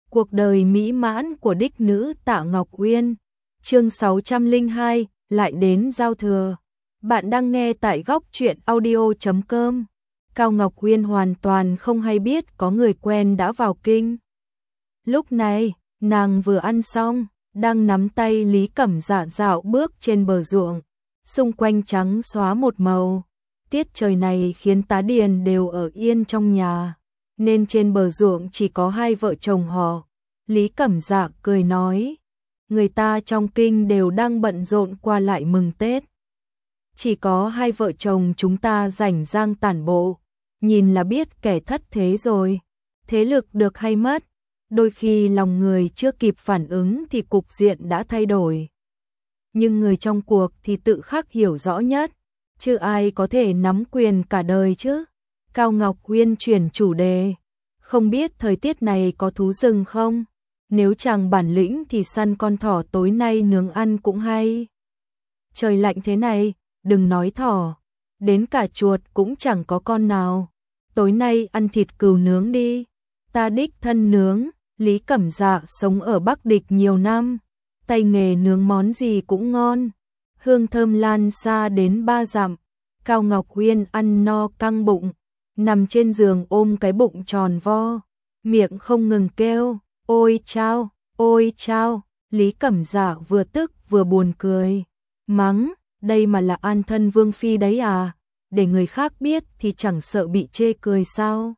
Cuộc đời mỹ mãn của đích nữ Tạ Ngọc Uyên. Chương 602, lại đến giao thừa. Bạn đang nghe tại góc truyện audio.com. Cao Ngọc Uyên hoàn toàn không hay biết có người quen đã vào kinh. Lúc này, nàng vừa ăn xong, đang nắm tay Lý Cẩm Dạ dạo bước trên bờ ruộng, xung quanh trắng xóa một màu. Tiết trời này khiến tá điền đều ở yên trong nhà, nên trên bờ ruộng chỉ có hai vợ chồng họ. Lý Cẩm Dạ cười nói, người ta trong kinh đều đang bận rộn qua lại mừng Tết. Chỉ có hai vợ chồng chúng ta rảnh rang tản bộ, nhìn là biết kẻ thất thế rồi. Thế lực được hay mất, đôi khi lòng người chưa kịp phản ứng thì cục diện đã thay đổi. Nhưng người trong cuộc thì tự khắc hiểu rõ nhất, chứ ai có thể nắm quyền cả đời chứ. Cao Ngọc Uyên chuyển chủ đề, không biết thời tiết này có thú rừng không? Nếu chẳng bản lĩnh thì săn con thỏ tối nay nướng ăn cũng hay. Trời lạnh thế này, đừng nói thỏ, đến cả chuột cũng chẳng có con nào. Tối nay ăn thịt cừu nướng đi, ta đích thân nướng. Lý Cẩm Dạ sống ở Bắc Địch nhiều năm, tay nghề nướng món gì cũng ngon, hương thơm lan xa đến 3 dặm. Cao Ngọc Uyên ăn no căng bụng, nằm trên giường ôm cái bụng tròn vo, miệng không ngừng kêu, ôi chao, ôi chao. Lý Cẩm Dạ vừa tức vừa buồn cười, mắng, đây mà là an thân vương phi đấy à, để người khác biết thì chẳng sợ bị chê cười sao?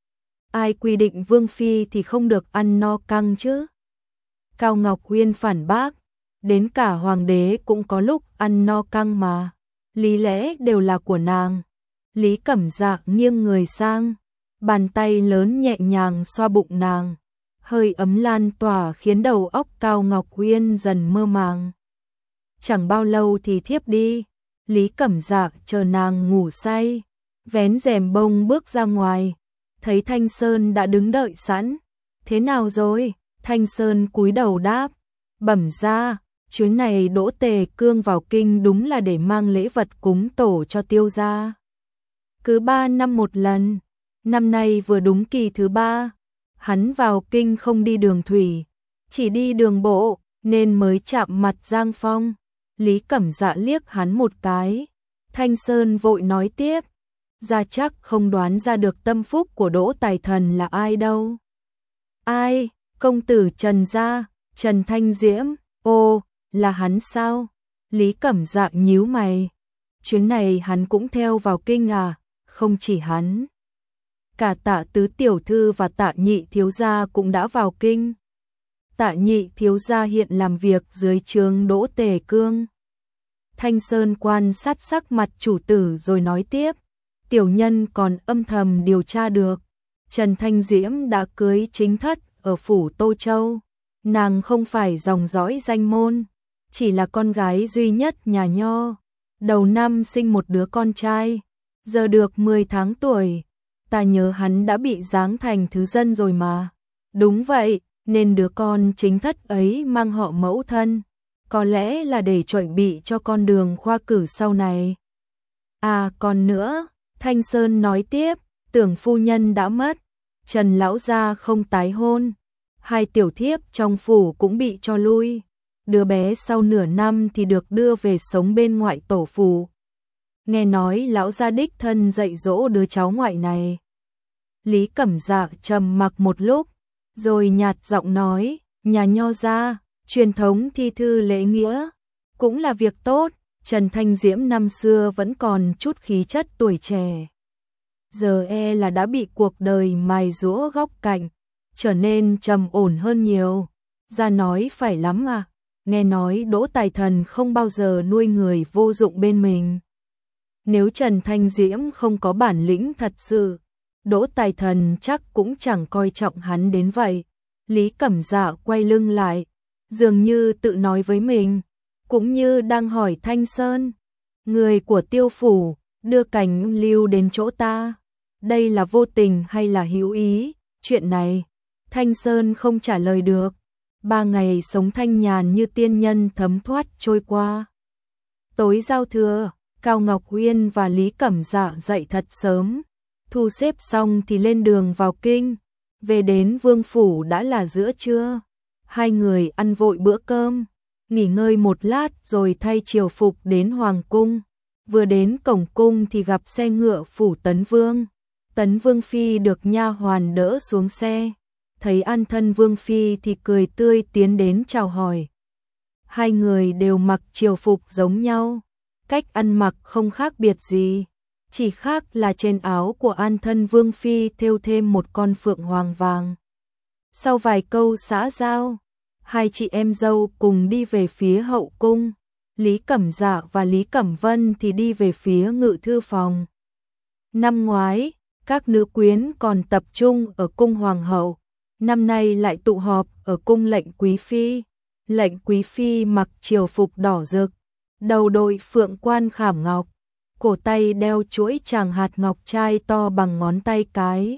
Ai quy định vương phi thì không được ăn no căng chứ? Cao Ngọc Uyên phản bác, đến cả hoàng đế cũng có lúc ăn no căng mà, lý lẽ đều là của nàng. Lý Cẩm Dạ nghiêng người sang, bàn tay lớn nhẹ nhàng xoa bụng nàng, hơi ấm lan tỏa khiến đầu óc Cao Ngọc Uyên dần mơ màng. Chẳng bao lâu thì thiếp đi. Lý Cẩm Dạ chờ nàng ngủ say, vén rèm bông bước ra ngoài, thấy Thanh Sơn đã đứng đợi sẵn. Thế nào rồi? Thanh Sơn cúi đầu đáp, bẩm ra, chuyến này Đỗ Tề Cương vào kinh đúng là để mang lễ vật cúng tổ cho Tiêu gia. Cứ 3 năm một lần, năm nay vừa đúng kỳ thứ 3, hắn vào kinh không đi đường thủy, chỉ đi đường bộ, nên mới chạm mặt Giang Phong. Lý Cẩm Dạ liếc hắn một cái, Thanh Sơn vội nói tiếp, ra chắc không đoán ra được tâm phúc của Đỗ Tài Thần là ai đâu. Ai? Công tử Trần gia, Trần Thanh Diễm. Ô, là hắn sao? Lý Cẩm Dạ nhíu mày, chuyến này hắn cũng theo vào kinh à? Không chỉ hắn, cả Tạ tứ tiểu thư và Tạ nhị thiếu gia cũng đã vào kinh. Tạ nhị thiếu gia hiện làm việc dưới trướng Đỗ Tề Cương. Thanh Sơn quan sát sắc mặt chủ tử rồi nói tiếp, tiểu nhân còn âm thầm điều tra được, Trần Thanh Diễm đã cưới chính thất ở phủ Tô Châu. Nàng không phải dòng dõi danh môn, chỉ là con gái duy nhất nhà Nho. Đầu năm sinh một đứa con trai, giờ được 10 tháng tuổi. Ta nhớ hắn đã bị giáng thành thứ dân rồi mà. Đúng vậy, nên đứa con chính thất ấy mang họ mẫu thân, có lẽ là để chuẩn bị cho con đường khoa cử sau này. À còn nữa, Thanh Sơn nói tiếp, Tưởng phu nhân đã mất, Trần lão gia không tái hôn, hai tiểu thiếp trong phủ cũng bị cho lui. Đứa bé sau nửa năm thì được đưa về sống bên ngoại tổ phủ. Nghe nói lão gia đích thân dạy dỗ đứa cháu ngoại này. Lý Cẩm Dạ trầm mặc một lúc, rồi nhạt giọng nói, nhà Nho gia, truyền thống thi thư lễ nghĩa, cũng là việc tốt. Trần Thanh Diễm năm xưa vẫn còn chút khí chất tuổi trẻ, giờ là đã bị cuộc đời mài giũa góc cạnh, trở nên trầm ổn hơn nhiều. Ra nói phải lắm à, nghe nói Đỗ Tài Thần không bao giờ nuôi người vô dụng bên mình. Nếu Trần Thanh Diễm không có bản lĩnh thật sự, Đỗ Tài Thần chắc cũng chẳng coi trọng hắn đến vậy. Lý Cẩm Dạ quay lưng lại, dường như tự nói với mình, cũng như đang hỏi Thanh Sơn, người của Tiêu phủ đưa Cảnh Lưu đến chỗ ta, đây là vô tình hay là hữu ý? Chuyện này Thanh Sơn không trả lời được. 3 ngày sống thanh nhàn như tiên nhân thấm thoát trôi qua. Tối giao thừa, Cao Ngọc Uyên và Lý Cẩm Dạ dậy thật sớm, thu xếp xong thì lên đường vào kinh. về đến vương phủ đã là giữa trưa. Hai người ăn vội bữa cơm, nghỉ ngơi một lát rồi thay triều phục đến hoàng cung. Vừa đến cổng cung thì gặp xe ngựa phủ Tấn Vương. Tấn Vương phi được nha hoàn đỡ xuống xe, thấy An Thân Vương phi thì cười tươi tiến đến chào hỏi. Hai người đều mặc triều phục giống nhau, cách ăn mặc không khác biệt gì, chỉ khác là trên áo của An Thân Vương phi thêu thêm một con phượng hoàng vàng. Sau vài câu xã giao, hai chị em dâu cùng đi về phía hậu cung. Lý Cẩm Dạ và Lý Cẩm Vân thì đi về phía ngự thư phòng. Năm ngoái, các nữ quyến còn tập trung ở cung hoàng hậu, năm nay lại tụ họp ở cung lệnh quý phi. Lệnh quý phi mặc triều phục đỏ rực, đầu đội phượng quan khảm ngọc, cổ tay đeo chuỗi tràng hạt ngọc trai to bằng ngón tay cái.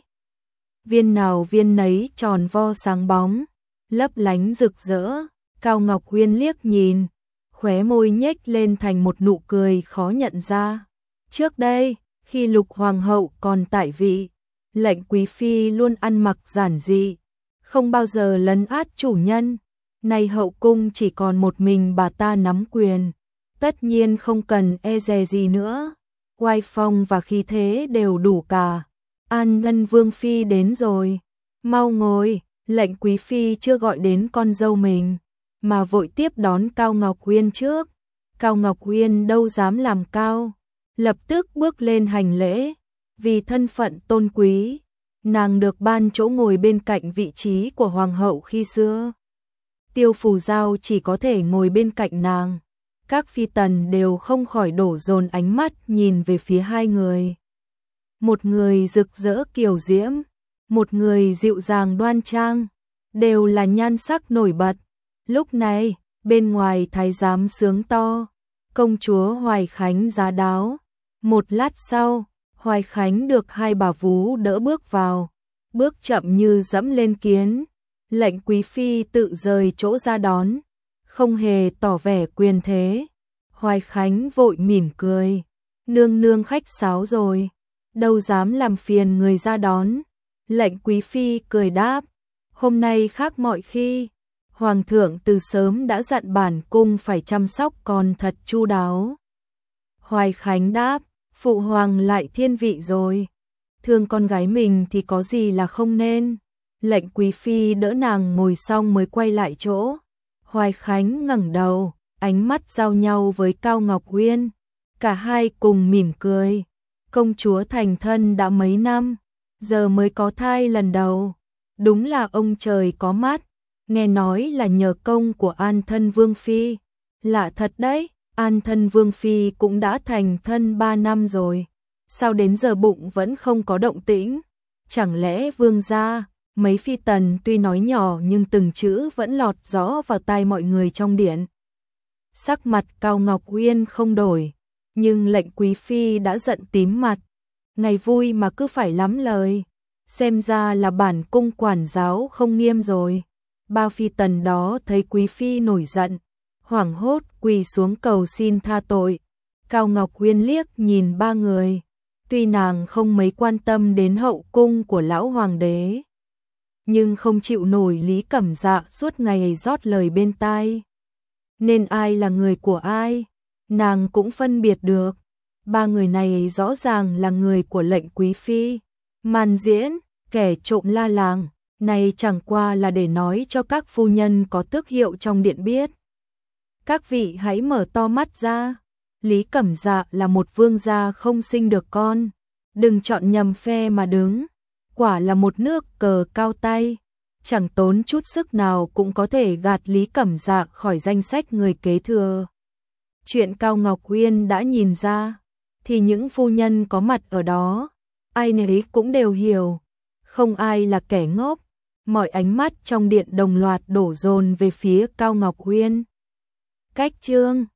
Viên nào viên nấy tròn vo sáng bóng, lấp lánh rực rỡ. Cao Ngọc Huyên liếc nhìn, khóe môi nhếch lên thành một nụ cười khó nhận ra. Trước đây, khi Lục Hoàng hậu còn tại vị, lệnh quý phi luôn ăn mặc giản dị, không bao giờ lấn át chủ nhân. Nay hậu cung chỉ còn một mình bà ta nắm quyền, tất nhiên không cần e dè gì nữa. Oai phong và khí thế đều đủ cả. An Thân Vương phi đến rồi, mau ngồi. Lệnh quý phi chưa gọi đến con dâu mình, mà vội tiếp đón Cao Ngọc Huyên trước. Cao Ngọc Huyên đâu dám làm cao, lập tức bước lên hành lễ. Vì thân phận tôn quý, nàng được ban chỗ ngồi bên cạnh vị trí của hoàng hậu khi xưa. Tiêu Phù Giao chỉ có thể ngồi bên cạnh nàng. Các phi tần đều không khỏi đổ dồn ánh mắt nhìn về phía hai người. Một người rực rỡ kiều diễm, một người dịu dàng đoan trang, đều là nhan sắc nổi bật. Lúc này, bên ngoài thái giám sướng to, công chúa Hoài Khánh giá đáo. Một lát sau, Hoài Khánh được hai bà vú đỡ bước vào, bước chậm như dẫm lên kiến. Lệnh quý phi tự rời chỗ ra đón, không hề tỏ vẻ quyền thế. Hoài Khánh vội mỉm cười, nương nương khách sáo rồi, đâu dám làm phiền người ra đón. Lệnh quý phi cười đáp, hôm nay khác mọi khi, hoàng thượng từ sớm đã dặn bản cung phải chăm sóc con thật chu đáo. Hoài Khánh đáp, phụ hoàng lại thiên vị rồi, thương con gái mình thì có gì là không nên. Lệnh quý phi đỡ nàng ngồi xong mới quay lại chỗ. Hoài Khánh ngẩng đầu, ánh mắt giao nhau với Cao Ngọc Huyên, cả hai cùng mỉm cười. Công chúa thành thân đã mấy năm, giờ mới có thai lần đầu, đúng là ông trời có mắt. Nghe nói là nhờ công của An Thân Vương phi, lạ thật đấy. An Thân Vương phi cũng đã thành thân 3 năm rồi, sao đến giờ bụng vẫn không có động tĩnh? Chẳng lẽ vương gia? Mấy phi tần tuy nói nhỏ nhưng từng chữ vẫn lọt rõ vào tai mọi người trong điện. Sắc mặt Cao Ngọc Huyên không đổi, nhưng lệnh quý phi đã giận tím mặt. Ngày vui mà cứ phải lắm lời, xem ra là bản cung quản giáo không nghiêm rồi. Ba phi tần đó thấy quý phi nổi giận, hoảng hốt quỳ xuống cầu xin tha tội. Cao Ngọc Huyên liếc nhìn ba người, tuy nàng không mấy quan tâm đến hậu cung của lão hoàng đế, nhưng không chịu nổi Lý Cẩm Dạ suốt ngày rót lời bên tai, nên ai là người của ai, nàng cũng phân biệt được. Ba người này rõ ràng là người của lệnh quý phi. Màn diễn, kẻ trộm la làng, này chẳng qua là để nói cho các phu nhân có tước hiệu trong điện biết. Các vị hãy mở to mắt ra, Lý Cẩm Dạ là một vương gia không sinh được con, đừng chọn nhầm phe mà đứng. Quả là một nước cờ cao tay, chẳng tốn chút sức nào cũng có thể gạt Lý Cẩm Dạ khỏi danh sách người kế thừa. Chuyện Cao Ngọc Huyên đã nhìn ra, thì những phu nhân có mặt ở đó, ai nấy cũng đều hiểu, không ai là kẻ ngốc. Mọi ánh mắt trong điện đồng loạt đổ dồn về phía Cao Ngọc Huyên. Cách chương